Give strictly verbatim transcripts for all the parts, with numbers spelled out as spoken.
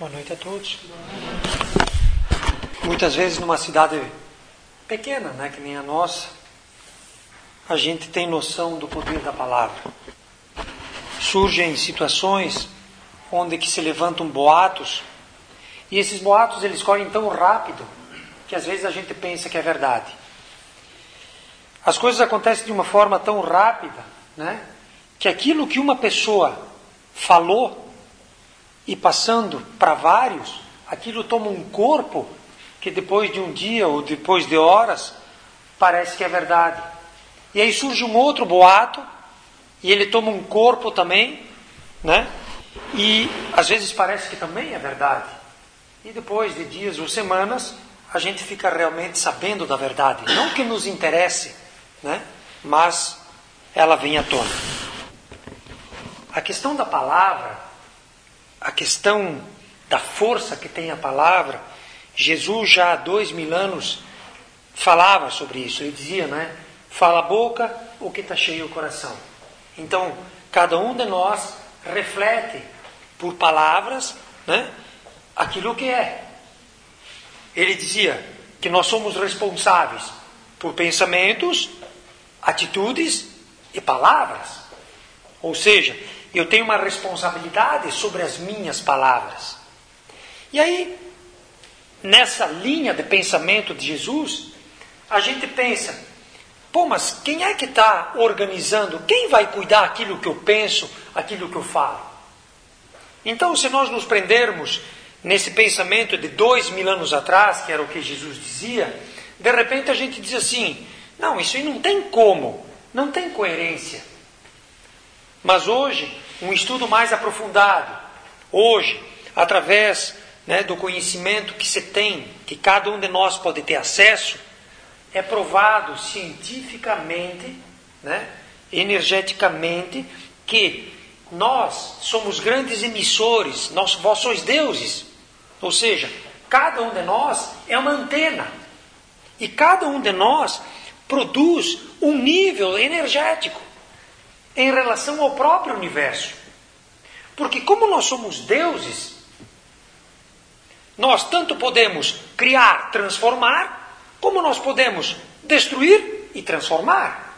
Boa noite a todos. Muitas vezes numa cidade pequena, né, que nem a nossa, a gente tem noção do poder da palavra. Surgem situações onde que se levantam boatos, e esses boatos eles correm tão rápido que às vezes a gente pensa que é verdade. As coisas acontecem de uma forma tão rápida, né, que aquilo que uma pessoa falou e passando para vários, aquilo toma um corpo que depois de um dia ou depois de horas parece que é verdade. E aí surge um outro boato e ele toma um corpo também, né? E às vezes parece que também é verdade. E depois de dias ou semanas a gente fica realmente sabendo da verdade. Não que nos interesse, né? Mas ela vem à tona. A questão da palavra, a questão da força que tem a palavra, Jesus já há dois mil anos falava sobre isso. Ele dizia, né? Fala a boca o que está cheio o coração. Então, cada um de nós reflete por palavras, né, aquilo que é. Ele dizia que nós somos responsáveis por pensamentos, atitudes e palavras. Ou seja, eu tenho uma responsabilidade sobre as minhas palavras. E aí, nessa linha de pensamento de Jesus, a gente pensa, pô, mas quem é que está organizando? Quem vai cuidar aquilo que eu penso, aquilo que eu falo? Então, se nós nos prendermos nesse pensamento de dois mil anos atrás, que era o que Jesus dizia, de repente a gente diz assim, não, isso aí não tem como, não tem coerência. Mas hoje, um estudo mais aprofundado, hoje, através, né, do conhecimento que se tem, que cada um de nós pode ter acesso, é provado cientificamente, né, energeticamente, que nós somos grandes emissores, nós, vós sois deuses. Ou seja, cada um de nós é uma antena. E cada um de nós produz um nível energético em relação ao próprio universo. Porque como nós somos deuses, nós tanto podemos criar, transformar, como nós podemos destruir e transformar.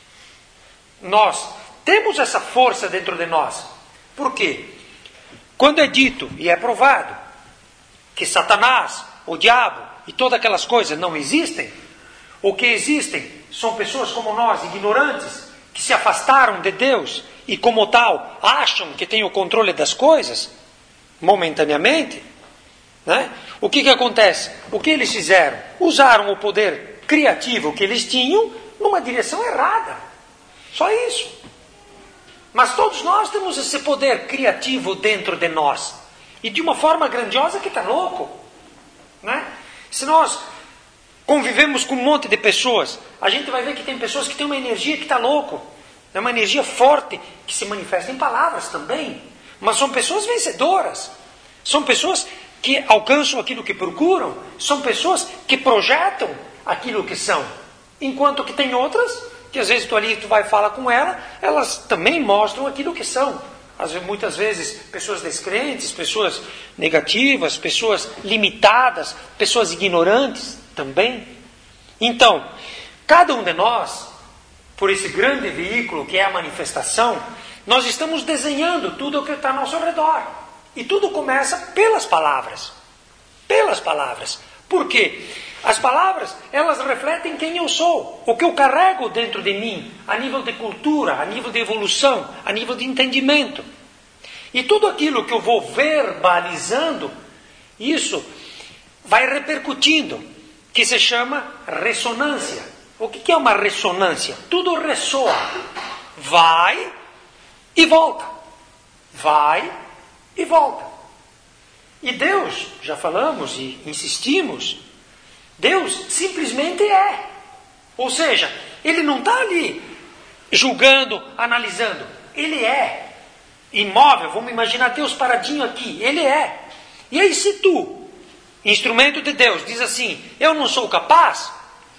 Nós temos essa força dentro de nós. Por quê? Quando é dito e é provado que Satanás, o diabo e todas aquelas coisas não existem, o que existem são pessoas como nós, ignorantes, que se afastaram de Deus e como tal acham que têm o controle das coisas, momentaneamente, né? O que que acontece? O que eles fizeram? Usaram o poder criativo que eles tinham numa direção errada. Só isso. Mas todos nós temos esse poder criativo dentro de nós. E de uma forma grandiosa que está louco. Né? Se nós convivemos com um monte de pessoas, a gente vai ver que tem pessoas que têm uma energia que está louco. É uma energia forte que se manifesta em palavras também. Mas são pessoas vencedoras. São pessoas que alcançam aquilo que procuram. São pessoas que projetam aquilo que são. Enquanto que tem outras, que às vezes tu ali tu vai falar com ela, elas também mostram aquilo que são. Às vezes, muitas vezes pessoas descrentes, pessoas negativas, pessoas limitadas, pessoas ignorantes também. Então, cada um de nós, por esse grande veículo que é a manifestação, nós estamos desenhando tudo o que está ao nosso redor. E tudo começa pelas palavras. Pelas palavras. Por quê? As palavras, elas refletem quem eu sou. O que eu carrego dentro de mim, a nível de cultura, a nível de evolução, a nível de entendimento. E tudo aquilo que eu vou verbalizando, isso vai repercutindo, que se chama ressonância. O que é uma ressonância? Tudo ressoa. Vai e volta. Vai e volta. E Deus, já falamos e insistimos, Deus simplesmente é. Ou seja, Ele não está ali julgando, analisando. Ele é. Imóvel, vamos imaginar Deus paradinho aqui. Ele é. E aí se tu, instrumento de Deus, diz assim, eu não sou capaz,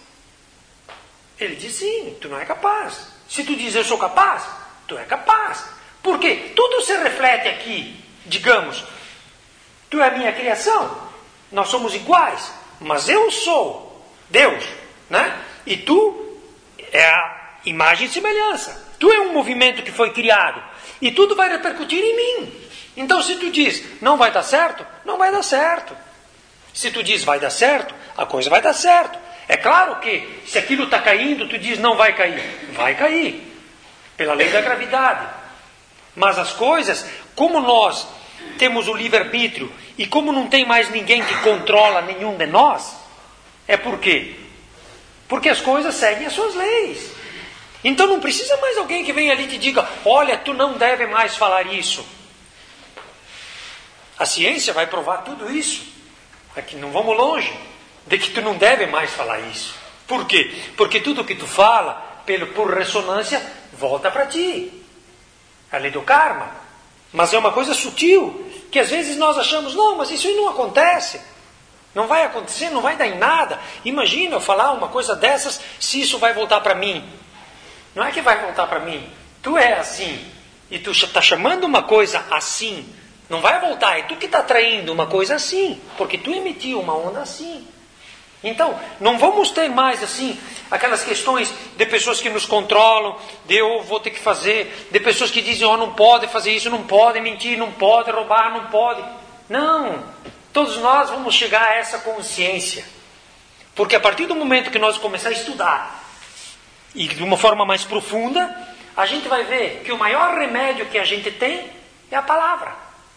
Ele diz sim, tu não é capaz. Se tu diz eu sou capaz, tu é capaz. Por quê? Tudo se reflete aqui, digamos, Tu é a minha criação. Nós somos iguais. Mas eu sou Deus, né? E tu é a imagem e semelhança. Tu é um movimento que foi criado. E tudo vai repercutir em mim. Então se tu diz, não vai dar certo, não vai dar certo. Se tu diz, vai dar certo, a coisa vai dar certo. É claro que, se aquilo está caindo, tu diz, não vai cair. Vai cair. Pela lei da gravidade. Mas as coisas, como nós temos o livre-arbítrio, e como não tem mais ninguém que controla nenhum de nós, é por quê? Porque as coisas seguem as suas leis. Então não precisa mais alguém que venha ali e te diga, olha, tu não deve mais falar isso. A ciência vai provar tudo isso. Aqui não vamos longe de que tu não deve mais falar isso. Por quê? Porque tudo que tu fala, pelo, por ressonância, volta para ti. A lei do karma. Mas é uma coisa sutil, que às vezes nós achamos, não, mas isso aí não acontece. Não vai acontecer, não vai dar em nada. Imagina eu falar uma coisa dessas, se isso vai voltar para mim. Não é que vai voltar para mim. Tu é assim. E tu está chamando uma coisa assim. Não vai voltar. É tu que está atraindo uma coisa assim. Porque tu emitiu uma onda assim. Então, não vamos ter mais assim, aquelas questões de pessoas que nos controlam, de eu vou ter que fazer, de pessoas que dizem, oh, não pode fazer isso, não pode mentir, não pode roubar, não pode. Não. Todos nós vamos chegar a essa consciência. Porque a partir do momento que nós começar a estudar, e de uma forma mais profunda, a gente vai ver que o maior remédio que a gente tem é a palavra.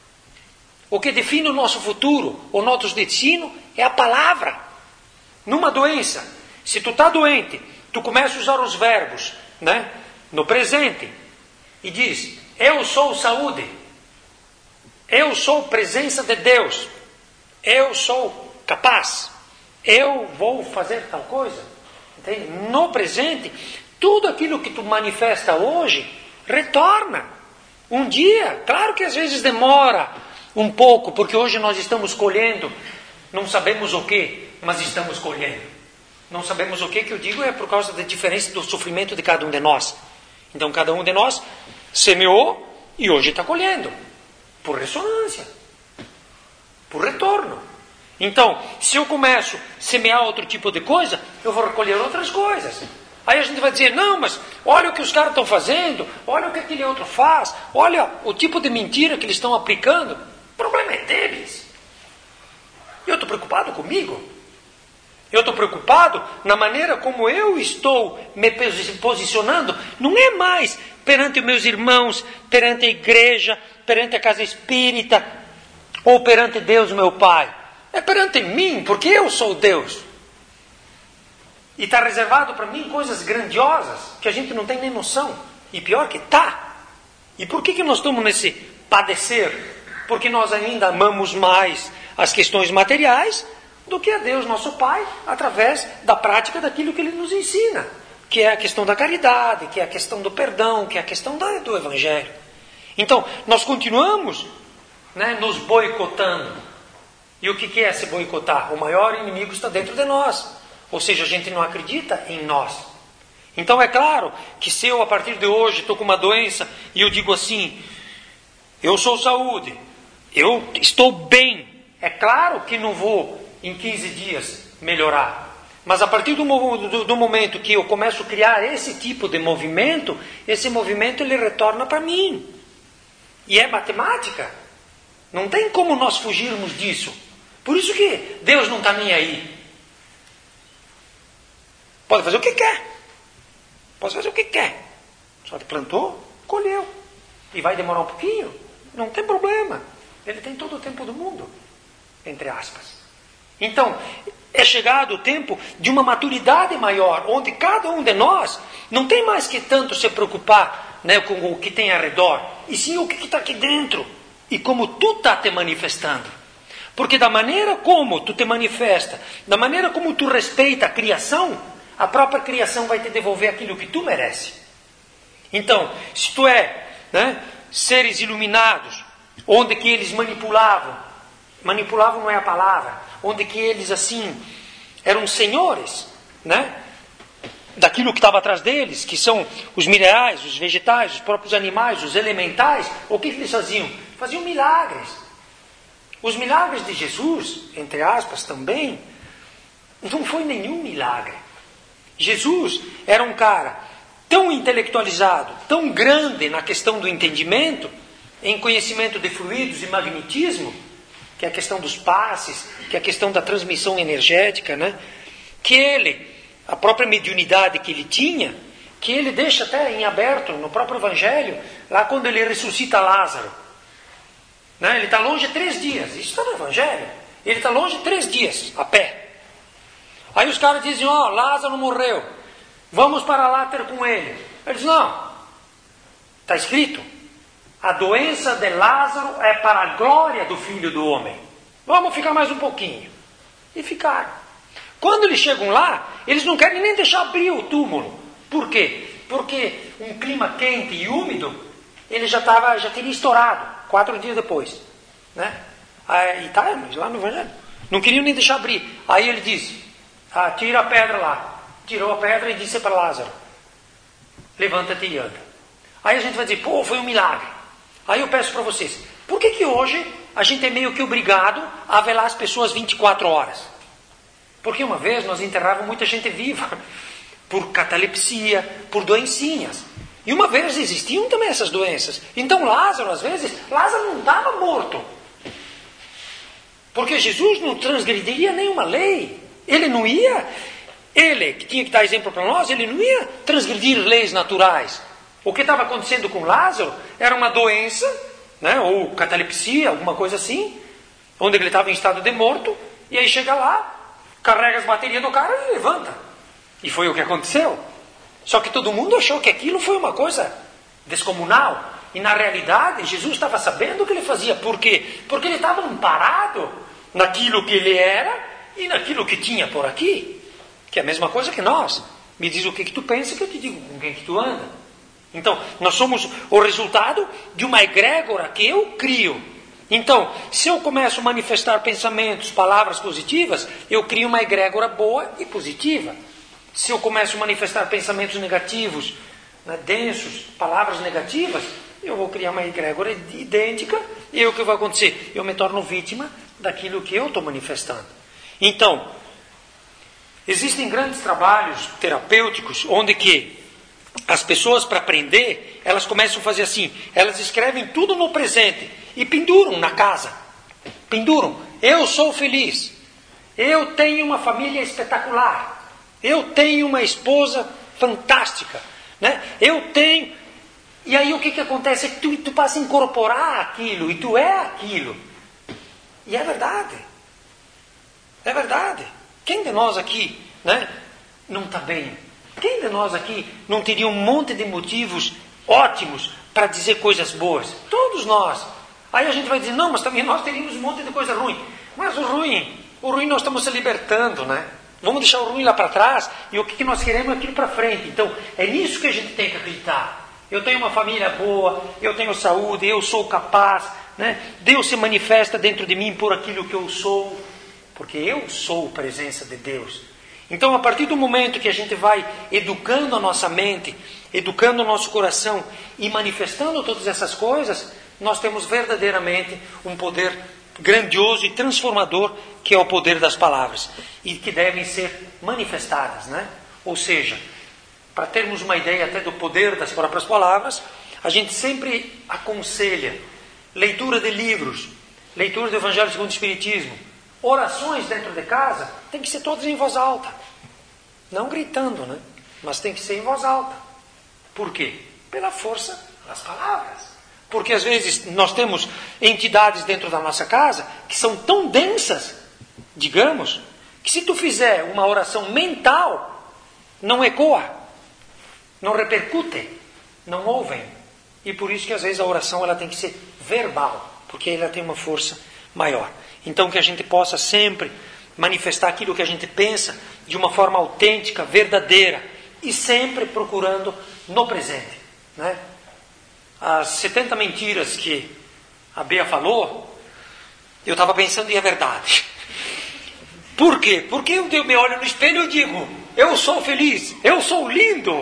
O que define o nosso futuro, o nosso destino, é a palavra. Numa doença, se tu está doente, tu começa a usar os verbos, né, no presente, e diz, eu sou saúde, eu sou presença de Deus, eu sou capaz, eu vou fazer tal coisa. Entende? No presente, tudo aquilo que tu manifesta hoje, retorna. Um dia, claro que às vezes demora um pouco, porque hoje nós estamos colhendo, não sabemos o que, mas estamos colhendo. Não sabemos o que, que eu digo é por causa da diferença do sofrimento de cada um de nós. Então cada um de nós semeou e hoje está colhendo. Por ressonância. Por retorno. Então, se eu começo a semear outro tipo de coisa, eu vou recolher outras coisas. Aí a gente vai dizer, não, mas olha o que os caras estão fazendo, olha o que aquele outro faz, olha o tipo de mentira que eles estão aplicando. O problema é deles. Eu estou preocupado comigo. Eu estou preocupado na maneira como eu estou me posicionando. Não é mais perante os meus irmãos, perante a igreja, perante a casa espírita, ou perante Deus, meu Pai. É perante mim, porque eu sou Deus. E está reservado para mim coisas grandiosas, que a gente não tem nem noção. E pior que está. E por que, que nós estamos nesse padecer? Porque nós ainda amamos mais as questões materiais do que a Deus, nosso Pai, através da prática daquilo que Ele nos ensina, que é a questão da caridade, que é a questão do perdão, que é a questão da, do Evangelho. Então, nós continuamos, né, nos boicotando. E o que, que é se boicotar? O maior inimigo está dentro de nós. Ou seja, a gente não acredita em nós. Então é claro que se eu a partir de hoje estou com uma doença e eu digo assim, eu sou saúde, eu estou bem, é claro que não vou em quinze dias melhorar. Mas a partir do, do, do momento que eu começo a criar esse tipo de movimento, esse movimento ele retorna para mim. E é matemática. Não tem como nós fugirmos disso. Por isso que Deus não está nem aí. Pode fazer o que quer. Pode fazer o que quer. Só que plantou, colheu. E vai demorar um pouquinho. Não tem problema. Ele tem todo o tempo do mundo. Entre aspas. Então, é chegado o tempo de uma maturidade maior, onde cada um de nós não tem mais que tanto se preocupar, né, com o que tem ao redor, e sim o que está aqui dentro, e como tu está te manifestando. Porque da maneira como tu te manifesta, da maneira como tu respeita a criação, a própria criação vai te devolver aquilo que tu merece. Então, se tu é, né, seres iluminados, onde que eles manipulavam, manipulavam não é a palavra, onde que eles assim eram senhores, né, daquilo que estava atrás deles, que são os minerais, os vegetais, os próprios animais, os elementais, o que, que eles faziam? Faziam milagres. Os milagres de Jesus, entre aspas, também, não foi nenhum milagre. Jesus era um cara tão intelectualizado, tão grande na questão do entendimento, em conhecimento de fluidos e magnetismo, que é a questão dos passes, que é a questão da transmissão energética, né? Que ele, a própria mediunidade que ele tinha, que ele deixa até em aberto no próprio Evangelho, lá quando ele ressuscita Lázaro. Né? Ele está longe três dias, isso está no Evangelho. Ele está longe três dias, a pé. Aí os caras dizem, ó, oh, Lázaro morreu, vamos para lá ter com ele. Ele diz, não, está escrito, a doença de Lázaro é para a glória do Filho do Homem. Vamos ficar mais um pouquinho. E ficaram. Quando eles chegam lá, eles não querem nem deixar abrir o túmulo. Por quê? Porque um clima quente e úmido, ele já, tava, já teria estourado, quatro dias depois. Né? Aí está lá no Evangelho. Não queriam nem deixar abrir. Aí ele diz, ah, tira a pedra lá. Tirou a pedra e disse para Lázaro, levanta-te e anda. Aí a gente vai dizer, pô, foi um milagre. Aí eu peço para vocês, por que que hoje a gente é meio que obrigado a velar as pessoas vinte e quatro horas? Porque uma vez nós enterrávamos muita gente viva, por catalepsia, por doencinhas. E uma vez existiam também essas doenças. Então Lázaro, às vezes, Lázaro não estava morto. Porque Jesus não transgrediria nenhuma lei. Ele não ia, ele que tinha que dar exemplo para nós, ele não ia transgredir leis naturais. O que estava acontecendo com Lázaro era uma doença, né, ou catalepsia, alguma coisa assim, onde ele estava em estado de morto, e aí chega lá, carrega as baterias do cara e levanta. E foi o que aconteceu. Só que todo mundo achou que aquilo foi uma coisa descomunal. E na realidade, Jesus estava sabendo o que ele fazia. Por quê? Porque ele estava amparado naquilo que ele era e naquilo que tinha por aqui. Que é a mesma coisa que nós. Me diz o que, que tu pensa que eu te digo com quem que tu anda. Então, nós somos o resultado de uma egrégora que eu crio. Então, se eu começo a manifestar pensamentos, palavras positivas, eu crio uma egrégora boa e positiva. Se eu começo a manifestar pensamentos negativos, né, densos, palavras negativas, eu vou criar uma egrégora idêntica e o que vai acontecer? Eu me torno vítima daquilo que eu estou manifestando. Então, existem grandes trabalhos terapêuticos onde que as pessoas, para aprender, elas começam a fazer assim, elas escrevem tudo no presente e penduram na casa. Penduram. Eu sou feliz. Eu tenho uma família espetacular. Eu tenho uma esposa fantástica. Né? Eu tenho... E aí o que, que acontece? É que tu, tu passa a incorporar aquilo, e tu é aquilo. E é verdade. É verdade. Quem de nós aqui, né, não está bem? Quem de nós aqui não teria um monte de motivos ótimos para dizer coisas boas? Todos nós. Aí a gente vai dizer, não, mas também nós teríamos um monte de coisa ruim. Mas o ruim, o ruim nós estamos se libertando, né? Vamos deixar o ruim lá para trás e o que, que nós queremos é aquilo para frente. Então, é nisso que a gente tem que acreditar. Eu tenho uma família boa, eu tenho saúde, eu sou capaz, né? Deus se manifesta dentro de mim por aquilo que eu sou, porque eu sou presença de Deus. Então, a partir do momento que a gente vai educando a nossa mente, educando o nosso coração e manifestando todas essas coisas, nós temos verdadeiramente um poder grandioso e transformador, que é o poder das palavras, e que devem ser manifestadas, né? Ou seja, para termos uma ideia até do poder das próprias palavras, a gente sempre aconselha leitura de livros, leitura do Evangelho segundo o Espiritismo, orações dentro de casa, tem que ser todas em voz alta. Não gritando, né? Mas tem que ser em voz alta. Por quê? Pela força das palavras. Porque às vezes nós temos entidades dentro da nossa casa que são tão densas, digamos, que se tu fizer uma oração mental, não ecoa, não repercute, não ouvem. E por isso que às vezes a oração ela tem que ser verbal, porque ela tem uma força maior. Então que a gente possa sempre manifestar aquilo que a gente pensa de uma forma autêntica, verdadeira, e sempre procurando no presente, né? As setenta mentiras que a Bea falou, eu estava pensando e é verdade. Por quê? Porque eu me olho no espelho e digo, eu sou feliz, eu sou lindo,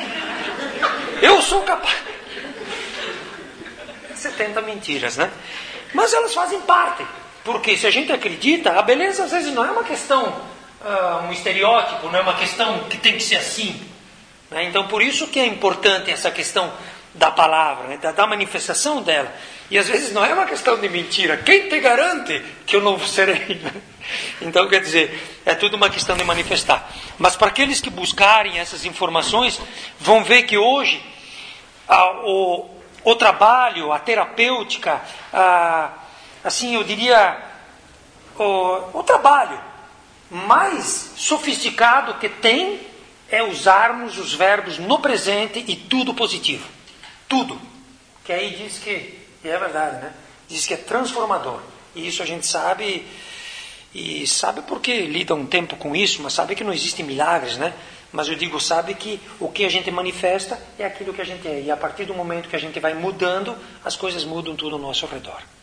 eu sou capaz. setenta mentiras, né? Mas elas fazem parte. Porque se a gente acredita, a beleza às vezes não é uma questão, uh, um estereótipo, não é uma questão que tem que ser assim. Né? Então por isso que é importante essa questão da palavra, né? da, da manifestação dela. E às vezes não é uma questão de mentira. Quem te garante que eu não serei? Então quer dizer, é tudo uma questão de manifestar. Mas para aqueles que buscarem essas informações, vão ver que hoje a, o, o trabalho, a terapêutica, a, assim eu diria, o, o trabalho mais sofisticado que tem é usarmos os verbos no presente e tudo positivo. Tudo. Que aí diz que, e é verdade, né? Diz que é transformador. E isso a gente sabe, e sabe porque lida um tempo com isso, mas sabe que não existem milagres, né? Mas eu digo, sabe que o que a gente manifesta é aquilo que a gente é. E a partir do momento que a gente vai mudando, as coisas mudam tudo ao nosso redor.